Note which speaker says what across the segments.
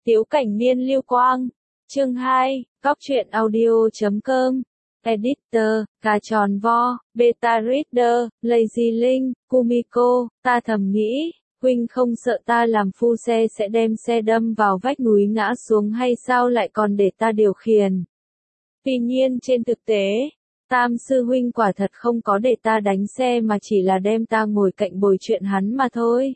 Speaker 1: Tiếu Cảnh Niên Lưu Quang. Chương 2, Góc truyện audio.com. Editor, Cà Tròn Vo, Beta Reader, Lazy Linh, Kumiko. Ta thầm nghĩ, huynh không sợ ta làm phu xe sẽ đem xe đâm vào vách núi ngã xuống hay sao lại còn để ta điều khiển. Tuy nhiên trên thực tế, Tam sư huynh quả thật không có để ta đánh xe mà chỉ là đem ta ngồi cạnh bồi chuyện hắn mà thôi.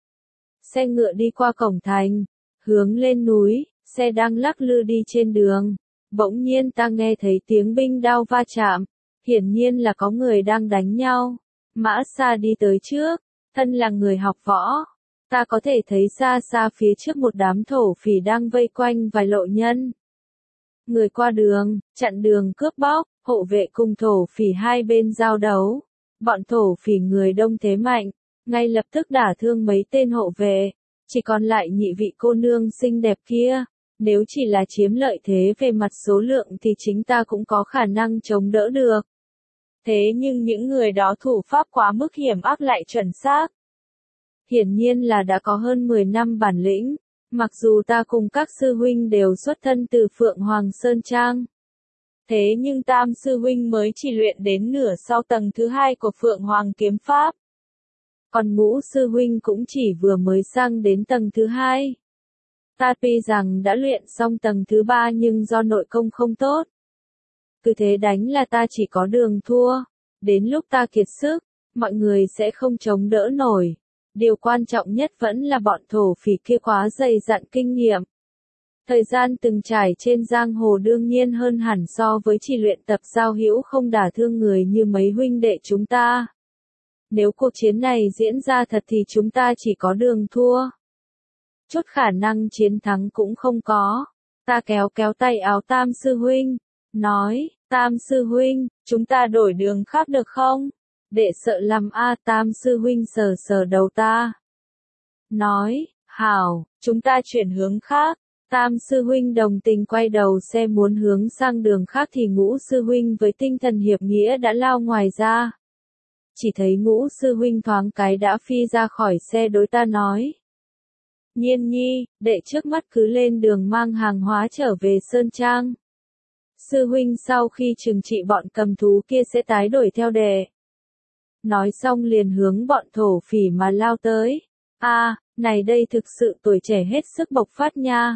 Speaker 1: Xe ngựa đi qua cổng thành, hướng lên núi, xe đang lắc lư đi trên đường. Bỗng nhiên ta nghe thấy tiếng binh đao va chạm, hiển nhiên là có người đang đánh nhau. Mã Sa đi tới trước, thân là người học võ. Ta có thể thấy xa xa phía trước một đám thổ phỉ đang vây quanh vài lộ nhân. Người qua đường, chặn đường cướp bóc, hộ vệ cùng thổ phỉ hai bên giao đấu. Bọn thổ phỉ người đông thế mạnh, ngay lập tức đả thương mấy tên hộ vệ. Chỉ còn lại nhị vị cô nương xinh đẹp kia. Nếu chỉ là chiếm lợi thế về mặt số lượng thì chính ta cũng có khả năng chống đỡ được. Thế nhưng những người đó thủ pháp quá mức hiểm ác lại chuẩn xác. Hiển nhiên là đã có hơn 10 năm bản lĩnh, mặc dù ta cùng các sư huynh đều xuất thân từ Phượng Hoàng Sơn Trang. Thế nhưng Tam sư huynh mới chỉ luyện đến nửa sau tầng thứ 2 của Phượng Hoàng kiếm pháp. Còn Ngũ sư huynh cũng chỉ vừa mới sang đến tầng thứ 2. Ta tuy rằng đã luyện xong tầng thứ 3 nhưng do nội công không tốt. Cứ thế đánh là ta chỉ có đường thua. Đến lúc ta kiệt sức, mọi người sẽ không chống đỡ nổi. Điều quan trọng nhất vẫn là bọn thổ phỉ kia quá dày dặn kinh nghiệm. Thời gian từng trải trên giang hồ đương nhiên hơn hẳn so với chỉ luyện tập giao hữu không đả thương người như mấy huynh đệ chúng ta. Nếu cuộc chiến này diễn ra thật thì chúng ta chỉ có đường thua. Chút khả năng chiến thắng cũng không có. Ta kéo tay áo Tam sư huynh, nói, Tam sư huynh, chúng ta đổi đường khác được không? Đệ sợ lắm a. Tam sư huynh sờ sờ đầu ta. Nói, hảo, chúng ta chuyển hướng khác. Tam sư huynh đồng tình quay đầu xe muốn hướng sang đường khác thì Ngũ sư huynh với tinh thần hiệp nghĩa đã lao ngoài ra. Chỉ thấy Ngũ sư huynh thoáng cái đã phi ra khỏi xe đối ta nói. Nhiên nhi, đệ trước mắt cứ lên đường mang hàng hóa trở về Sơn Trang. Sư huynh sau khi trừng trị bọn cầm thú kia sẽ tái đổi theo đệ. Nói xong liền hướng bọn thổ phỉ mà lao tới. Này đây thực sự tuổi trẻ hết sức bộc phát nha.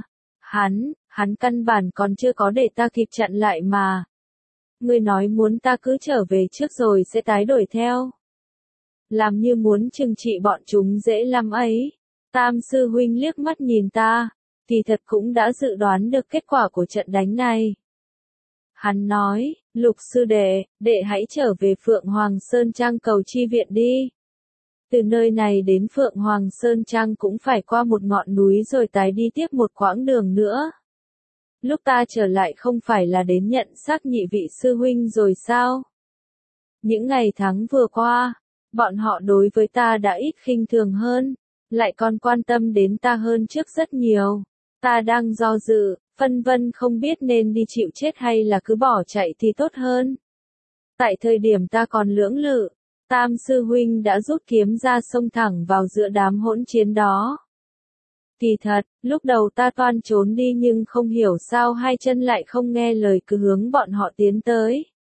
Speaker 1: Hắn căn bản còn chưa có để ta kịp chặn lại mà. Ngươi nói muốn ta cứ trở về trước rồi sẽ tái đổi theo. Làm như muốn trừng trị bọn chúng dễ lắm ấy. Tam sư huynh liếc mắt nhìn ta, thì thật cũng đã dự đoán được kết quả của trận đánh này. Hắn nói, Lục sư đệ, đệ hãy trở về Phượng Hoàng Sơn Trang cầu chi viện đi. Từ nơi này đến Phượng Hoàng Sơn Trang cũng phải qua một ngọn núi rồi tái đi tiếp một quãng đường nữa. Lúc ta trở lại không phải là đến nhận xác nhị vị sư huynh rồi sao? Những ngày tháng vừa qua, bọn họ đối với ta đã ít khinh thường hơn. Lại còn quan tâm đến ta hơn trước rất nhiều. Ta đang do dự, phân vân không biết nên đi chịu chết hay là cứ bỏ chạy thì tốt hơn. Tại thời điểm ta còn lưỡng lự, Tam sư huynh đã rút kiếm ra xông thẳng vào giữa đám hỗn chiến đó. Kỳ thật, lúc đầu ta toan trốn đi nhưng không hiểu sao hai chân lại không nghe lời cứ hướng bọn họ tiến tới.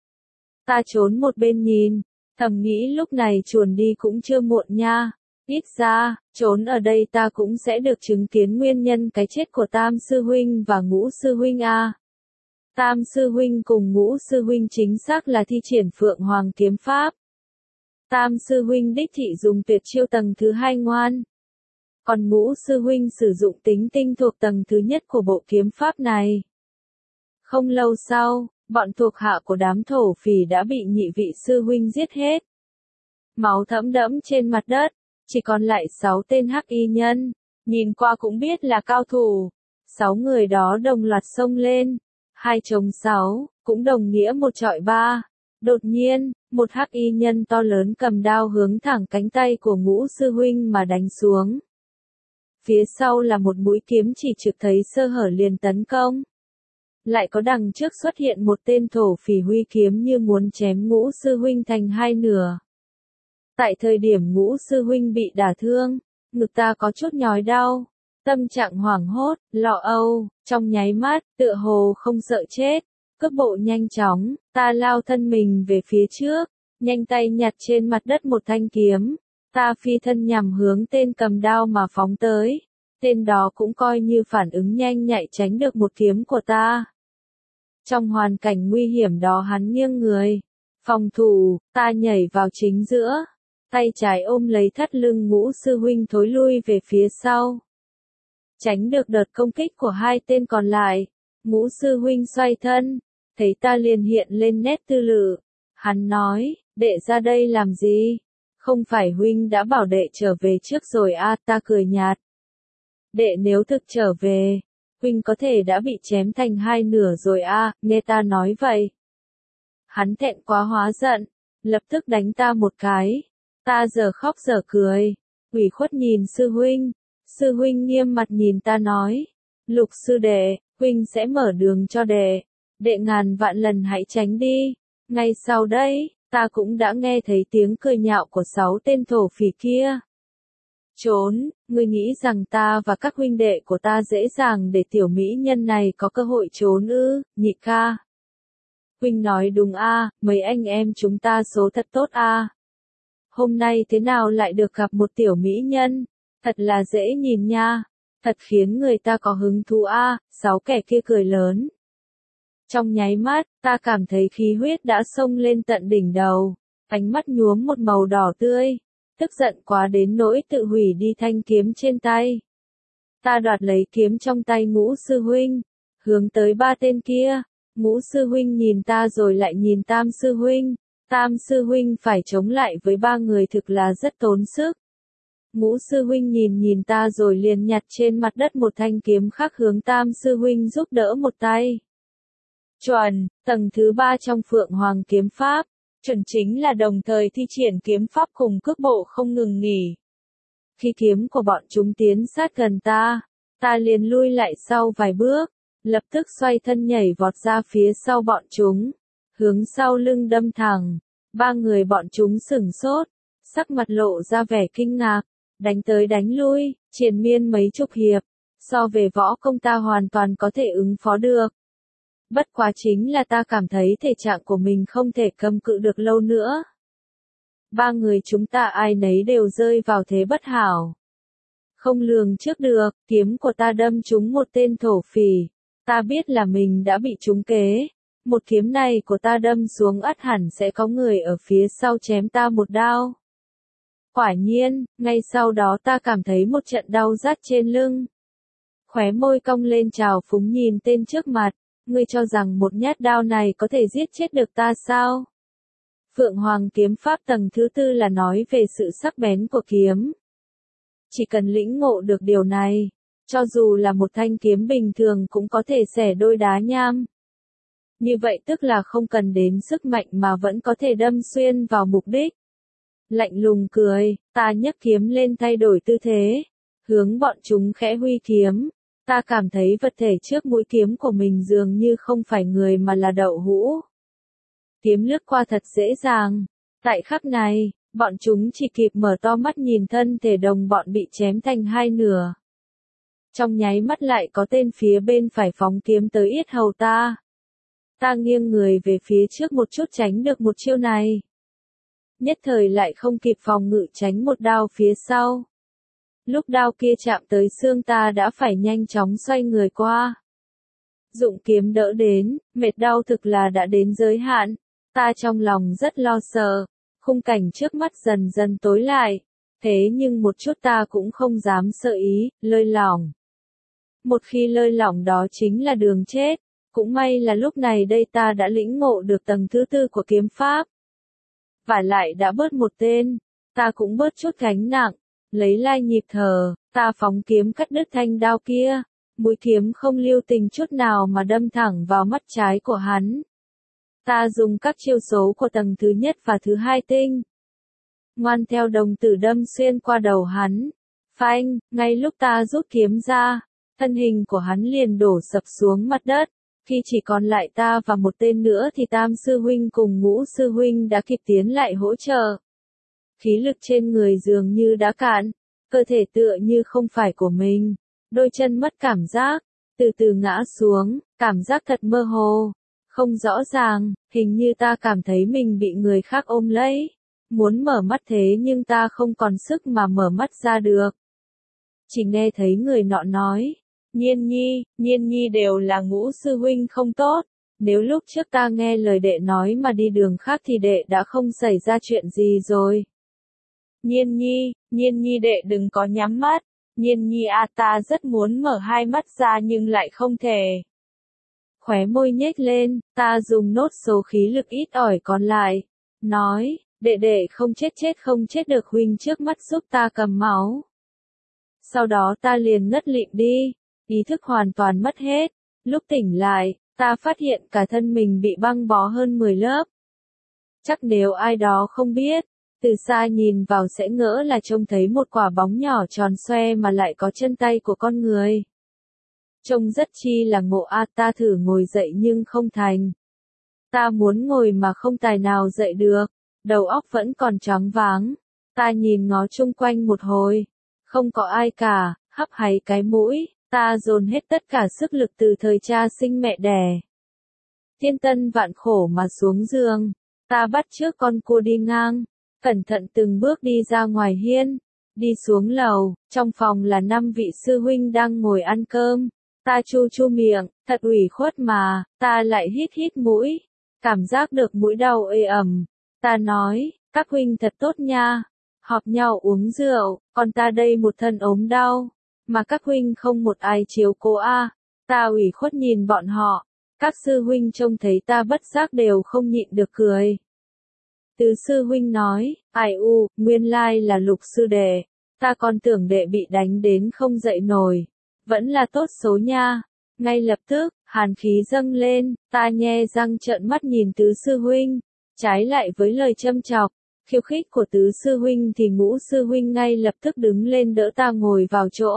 Speaker 1: Ta trốn một bên nhìn, thầm nghĩ lúc này chuồn đi cũng chưa muộn nha. Ít ra, trốn ở đây ta cũng sẽ được chứng kiến nguyên nhân cái chết của Tam sư huynh và Ngũ sư huynh a. Tam sư huynh cùng Ngũ sư huynh chính xác là thi triển Phượng Hoàng kiếm pháp. Tam sư huynh đích thị dùng tuyệt chiêu tầng thứ 2 ngoan. Còn Ngũ sư huynh sử dụng tính tinh thuộc tầng thứ nhất của bộ kiếm pháp này. Không lâu sau, bọn thuộc hạ của đám thổ phỉ đã bị nhị vị sư huynh giết hết. Máu thẫm đẫm trên mặt đất. Chỉ còn lại 6 tên hắc y nhân, nhìn qua cũng biết là cao thủ. 6 người đó đồng loạt xông lên, 2 chống 6, cũng đồng nghĩa 1 chọi 3. Đột nhiên, một hắc y nhân to lớn cầm đao hướng thẳng cánh tay của Ngũ sư huynh mà đánh xuống. Phía sau là một mũi kiếm chỉ trực thấy sơ hở liền tấn công. Lại có đằng trước xuất hiện một tên thổ phỉ huy kiếm như muốn chém Ngũ sư huynh thành 2 nửa. Tại thời điểm Ngũ sư huynh bị đả thương, ngực ta có chút nhói đau. Tâm trạng hoảng hốt, lo âu, trong nháy mắt, tựa hồ không sợ chết. Cước bộ nhanh chóng, ta lao thân mình về phía trước, nhanh tay nhặt trên mặt đất một thanh kiếm. Ta phi thân nhằm hướng tên cầm đao mà phóng tới. Tên đó cũng coi như phản ứng nhanh nhạy tránh được một kiếm của ta. Trong hoàn cảnh nguy hiểm đó hắn nghiêng người. Phòng thủ, ta nhảy vào chính giữa. Tay trái ôm lấy thắt lưng Ngũ sư huynh thối lui về phía sau. Tránh được đợt công kích của hai tên còn lại. Ngũ sư huynh xoay thân. Thấy ta liền hiện lên nét tư lự. Hắn nói, đệ ra đây làm gì? Không phải huynh đã bảo đệ trở về trước rồi à, ta cười nhạt. Đệ nếu thực trở về, huynh có thể đã bị chém thành hai nửa rồi à, nghe ta nói vậy. Hắn thẹn quá hóa giận, lập tức đánh ta một cái. Ta giờ khóc giờ cười, ủy khuất nhìn sư huynh nghiêm mặt nhìn ta nói. Lục sư đệ, huynh sẽ mở đường cho đệ, đệ ngàn vạn lần hãy tránh đi. Ngay sau đây, ta cũng đã nghe thấy tiếng cười nhạo của 6 tên thổ phỉ kia. Trốn, ngươi nghĩ rằng ta và các huynh đệ của ta dễ dàng để tiểu mỹ nhân này có cơ hội trốn ư, nhị ca. Huynh nói đúng a, mấy anh em chúng ta số thật tốt a. Hôm nay thế nào lại được gặp một tiểu mỹ nhân, thật là dễ nhìn nha, thật khiến người ta có hứng thú a. 6 kẻ kia cười lớn. Trong nháy mắt, ta cảm thấy khí huyết đã xông lên tận đỉnh đầu, ánh mắt nhuốm một màu đỏ tươi. Tức giận quá đến nỗi tự hủy đi thanh kiếm trên tay. Ta đoạt lấy kiếm trong tay Ngũ sư huynh, hướng tới 3 tên kia. Ngũ sư huynh nhìn ta rồi lại nhìn Tam sư huynh. Tam sư huynh phải chống lại với 3 người thực là rất tốn sức. Ngũ sư huynh nhìn ta rồi liền nhặt trên mặt đất một thanh kiếm khác hướng Tam sư huynh giúp đỡ một tay. Chuẩn, tầng thứ 3 trong Phượng Hoàng kiếm pháp. Chuẩn chính là đồng thời thi triển kiếm pháp cùng cước bộ không ngừng nghỉ. Khi kiếm của bọn chúng tiến sát gần ta, ta liền lui lại sau vài bước, lập tức xoay thân nhảy vọt ra phía sau bọn chúng, hướng sau lưng đâm thẳng. 3 người bọn chúng sửng sốt, sắc mặt lộ ra vẻ kinh ngạc, đánh tới đánh lui, triền miên mấy chục hiệp, so về võ công ta hoàn toàn có thể ứng phó được. Bất quá chính là ta cảm thấy thể trạng của mình không thể cầm cự được lâu nữa. 3 người chúng ta ai nấy đều rơi vào thế bất hảo. Không lường trước được, kiếm của ta đâm trúng một tên thổ phỉ. Ta biết là mình đã bị trúng kế. Một kiếm này của ta đâm xuống ắt hẳn sẽ có người ở phía sau chém ta một đao. Quả nhiên, ngay sau đó ta cảm thấy một trận đau rát trên lưng. Khóe môi cong lên trào phúng nhìn tên trước mặt. Ngươi cho rằng một nhát đao này có thể giết chết được ta sao? Phượng Hoàng kiếm pháp tầng thứ 4 là nói về sự sắc bén của kiếm. Chỉ cần lĩnh ngộ được điều này, cho dù là một thanh kiếm bình thường cũng có thể xẻ đôi đá nham. Như vậy tức là không cần đến sức mạnh mà vẫn có thể đâm xuyên vào mục đích. Lạnh lùng cười, ta nhấc kiếm lên thay đổi tư thế, hướng bọn chúng khẽ huy kiếm. Ta cảm thấy vật thể trước mũi kiếm của mình dường như không phải người mà là đậu hũ. Kiếm lướt qua thật dễ dàng. Tại khắc này, bọn chúng chỉ kịp mở to mắt nhìn thân thể đồng bọn bị chém thành hai nửa. Trong nháy mắt lại có tên phía bên phải phóng kiếm tới yết hầu ta. Ta nghiêng người về phía trước một chút tránh được một chiêu này. Nhất thời lại không kịp phòng ngự tránh một đao phía sau. Lúc đao kia chạm tới xương ta đã phải nhanh chóng xoay người qua. Dụng kiếm đỡ đến, mệt đau thực là đã đến giới hạn. Ta trong lòng rất lo sợ, khung cảnh trước mắt dần dần tối lại. Thế nhưng một chút ta cũng không dám sợ ý, lơi lỏng. Một khi lơi lỏng đó chính là đường chết. Cũng may là lúc này đây ta đã lĩnh ngộ được tầng thứ 4 của kiếm pháp. Và lại đã bớt một tên, ta cũng bớt chút gánh nặng. Lấy lai nhịp thở, ta phóng kiếm cắt đứt thanh đao kia. Mũi kiếm không lưu tình chút nào mà đâm thẳng vào mắt trái của hắn. Ta dùng các chiêu số của tầng thứ 1 và thứ 2 tinh. Ngoan theo đồng tử đâm xuyên qua đầu hắn. Phanh, ngay lúc ta rút kiếm ra, thân hình của hắn liền đổ sập xuống mặt đất. Khi chỉ còn lại ta và một tên nữa thì Tam sư huynh cùng Ngũ sư huynh đã kịp tiến lại hỗ trợ. Khí lực trên người dường như đã cạn, cơ thể tựa như không phải của mình. đôi chân mất cảm giác, từ từ ngã xuống, cảm giác thật mơ hồ, không rõ ràng, hình như ta cảm thấy mình bị người khác ôm lấy. Muốn mở mắt thế nhưng ta không còn sức mà mở mắt ra được. Chỉ nghe thấy người nọ nói, Nhiên Nhi đều là Ngũ sư huynh không tốt. Nếu lúc trước ta nghe lời đệ nói mà đi đường khác thì đệ đã không xảy ra chuyện gì rồi. Nhiên Nhi đệ đừng có nhắm mắt. Nhiên Nhi à, ta rất muốn mở hai mắt ra nhưng lại không thể. Khóe môi nhếch lên, ta dùng nốt số khí lực ít ỏi còn lại. Nói, đệ không chết được, huynh trước mắt giúp ta cầm máu. Sau đó ta liền ngất lịm đi, ý thức hoàn toàn mất hết. Lúc tỉnh lại, ta phát hiện cả thân mình bị băng bó hơn 10 lớp. Chắc nếu ai đó không biết, từ xa nhìn vào sẽ ngỡ là trông thấy một quả bóng nhỏ tròn xoe mà lại có chân tay của con người. Trông rất chi là ngộ a, ta thử ngồi dậy nhưng không thành. Ta muốn ngồi mà không tài nào dậy được, đầu óc vẫn còn choáng váng. Ta nhìn ngó chung quanh một hồi, không có ai cả, hấp háy cái mũi, ta dồn hết tất cả sức lực từ thời cha sinh mẹ đẻ. Thiên tân vạn khổ mà xuống giường, ta bắt trước con cua đi ngang, cẩn thận từng bước đi ra ngoài hiên, đi xuống lầu, trong phòng là 5 vị sư huynh đang ngồi ăn cơm. Ta chu miệng, thật ủy khuất mà, ta lại hít mũi, cảm giác được mũi đau ê ẩm. Ta nói, các huynh thật tốt nha, họp nhau uống rượu, còn ta đây một thân ốm đau, mà các huynh không một ai chiếu cố a. Ta ủy khuất nhìn bọn họ, các sư huynh trông thấy ta bất giác đều không nhịn được cười. Tứ sư huynh nói, ai u, nguyên lai là Lục sư đệ, ta còn tưởng đệ bị đánh đến không dậy nổi. Vẫn là tốt số nha. Ngay lập tức, hàn khí dâng lên, ta nhe răng trợn mắt nhìn tứ sư huynh. Trái lại với lời châm chọc, khiêu khích của tứ sư huynh thì Ngũ sư huynh ngay lập tức đứng lên đỡ ta ngồi vào chỗ.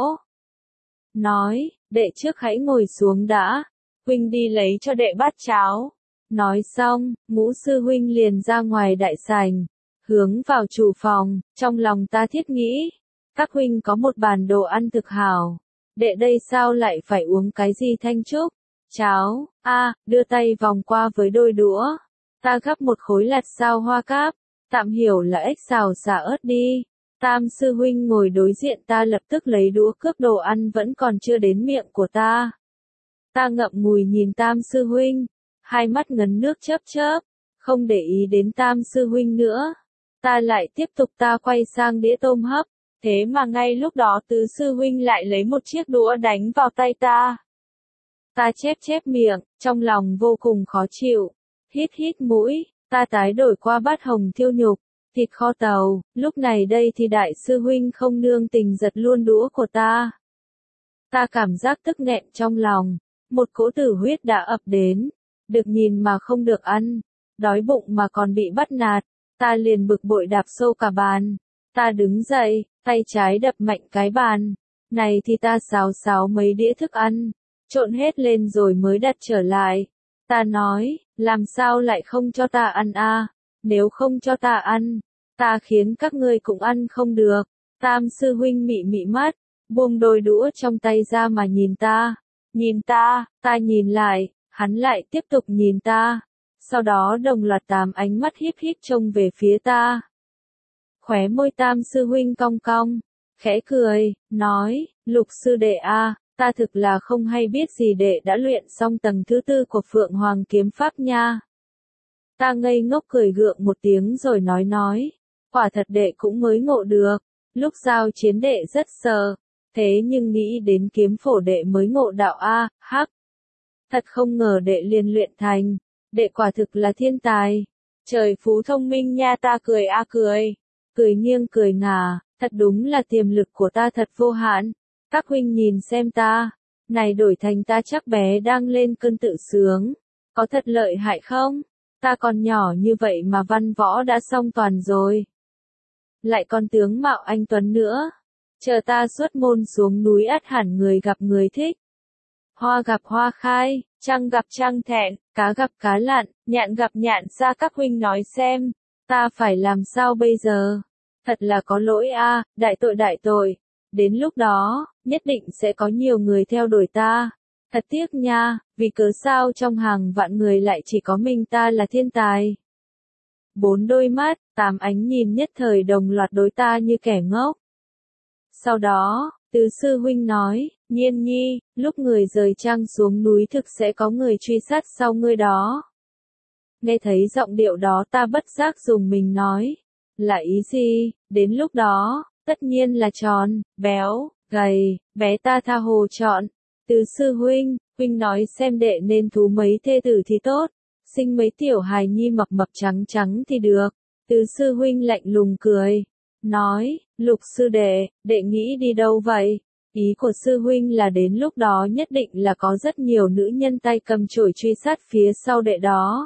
Speaker 1: Nói, đệ trước hãy ngồi xuống đã, huynh đi lấy cho đệ bát cháo. Nói xong, Ngũ sư huynh liền ra ngoài đại sảnh, hướng vào chủ phòng, trong lòng ta thiết nghĩ, các huynh có một bàn đồ ăn thực hảo. Đệ đây sao lại phải uống cái gì thanh trúc? Cháo, đưa tay vòng qua với đôi đũa. Ta gắp một khối lạt sao hoa cáp, tạm hiểu là ếch xào xả ớt đi. Tam sư huynh ngồi đối diện ta lập tức lấy đũa cướp đồ ăn vẫn còn chưa đến miệng của ta. Ta ngậm ngùi nhìn tam sư huynh, hai mắt ngấn nước chớp chớp, không để ý đến tam sư huynh nữa. Ta lại tiếp tục quay sang đĩa tôm hấp. Thế mà ngay lúc đó tứ sư huynh lại lấy một chiếc đũa đánh vào tay ta. Ta chép miệng, trong lòng vô cùng khó chịu. Hít mũi, ta tái đổi qua bát hồng thiêu nhục, thịt kho tàu, lúc này đây thì đại sư huynh không nương tình giật luôn đũa của ta. Ta cảm giác tức nghẹn trong lòng, một cỗ tử huyết đã ập đến, được nhìn mà không được ăn, đói bụng mà còn bị bắt nạt, ta liền bực bội đạp sâu cả bàn. Ta đứng dậy, tay trái đập mạnh cái bàn. Này thì ta xào mấy đĩa thức ăn, trộn hết lên rồi mới đặt trở lại. Ta nói, làm sao lại không cho ta ăn a? Nếu không cho ta ăn, ta khiến các ngươi cũng ăn không được. Tam sư huynh mị mắt, buông đôi đũa trong tay ra mà nhìn ta. Ta nhìn lại, hắn lại tiếp tục nhìn ta. Sau đó đồng loạt 8 ánh mắt híp trông về phía ta. Khóe môi tam sư huynh cong cong, khẽ cười, nói, Lục sư đệ a, ta thực là không hay biết gì đệ đã luyện xong tầng thứ 4 của Phượng Hoàng kiếm pháp nha. Ta ngây ngốc cười gượng một tiếng rồi nói, quả thật đệ cũng mới ngộ được, lúc giao chiến đệ rất sợ, thế nhưng nghĩ đến kiếm phổ đệ mới ngộ đạo a, hắc. Thật không ngờ đệ liền luyện thành, đệ quả thực là thiên tài, trời phú thông minh nha, ta cười cười nghiêng cười ngả, thật đúng là tiềm lực của ta thật vô hạn. Các huynh nhìn xem ta, này đổi thành ta chắc bé đang lên cơn tự sướng, có thật lợi hại không? Ta còn nhỏ như vậy mà văn võ đã xong toàn rồi. Lại còn tướng mạo anh tuấn nữa, chờ ta xuất môn xuống núi ắt hẳn người gặp người thích. Hoa gặp hoa khai, trăng gặp trăng thẹn, cá gặp cá lặn, nhạn gặp nhạn ra, các huynh nói xem, ta phải làm sao bây giờ? Thật là có lỗi a, đại tội. Đến lúc đó, nhất định sẽ có nhiều người theo đuổi ta. Thật tiếc nha, vì cớ sao trong hàng vạn người lại chỉ có mình ta là thiên tài. 4 đôi mắt, 8 ánh nhìn nhất thời đồng loạt đối ta như kẻ ngốc. Sau đó, Tứ sư huynh nói, Nhiên nhi, lúc người rời trăng xuống núi thực sẽ có người truy sát sau ngươi đó. Nghe thấy giọng điệu đó ta bất giác dùng mình nói, là ý gì, đến lúc đó, tất nhiên là tròn, béo, gầy, bé ta tha hồ chọn. Tứ sư huynh, huynh nói xem đệ nên thú mấy thê tử thì tốt, sinh mấy tiểu hài nhi mập mập trắng trắng thì được. Tứ sư huynh lạnh lùng cười, nói, Lục sư đệ, đệ nghĩ đi đâu vậy? Ý của sư huynh là đến lúc đó nhất định là có rất nhiều nữ nhân tay cầm chổi truy sát phía sau đệ đó.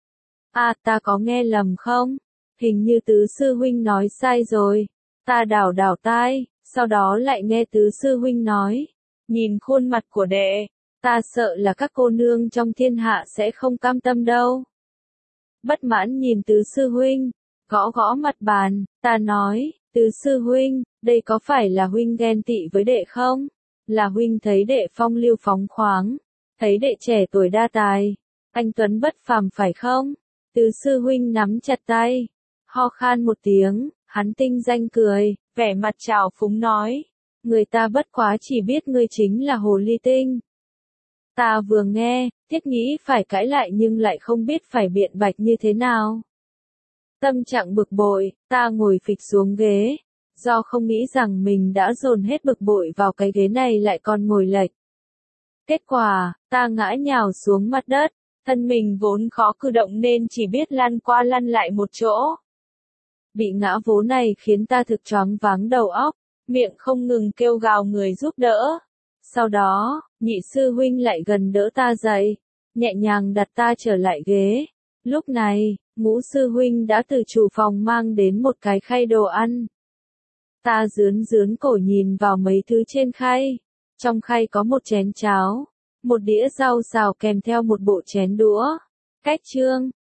Speaker 1: À, ta có nghe lầm không? Hình như tứ sư huynh nói sai rồi. Ta đảo đảo tai, sau đó lại nghe tứ sư huynh nói, nhìn khuôn mặt của đệ, ta sợ là các cô nương trong thiên hạ sẽ không cam tâm đâu. Bất mãn nhìn tứ sư huynh, gõ gõ mặt bàn, ta nói, tứ sư huynh, đây có phải là huynh ghen tị với đệ không? Là huynh thấy đệ phong lưu phóng khoáng, thấy đệ trẻ tuổi đa tài, anh tuấn bất phàm phải không? Tứ sư huynh nắm chặt tay, ho khan một tiếng, hắn tinh danh cười, vẻ mặt trào phúng nói, người ta bất quá chỉ biết ngươi chính là hồ ly tinh. Ta vừa nghe, thiết nghĩ phải cãi lại nhưng lại không biết phải biện bạch như thế nào. Tâm trạng bực bội, ta ngồi phịch xuống ghế, do không nghĩ rằng mình đã dồn hết bực bội vào cái ghế này lại còn ngồi lệch. Kết quả, ta ngã nhào xuống mặt đất, thân mình vốn khó cử động nên chỉ biết lăn qua lăn lại một chỗ. Bị ngã vố này khiến ta thực choáng váng đầu óc, miệng không ngừng kêu gào người giúp đỡ. Sau đó, nhị sư huynh lại gần đỡ ta dậy, nhẹ nhàng đặt ta trở lại ghế. Lúc này, ngũ sư huynh đã từ chủ phòng mang đến một cái khay đồ ăn. Ta rướn rướn cổ nhìn vào mấy thứ trên khay. Trong khay có một chén cháo, một đĩa rau xào kèm theo một bộ chén đũa. Cách chương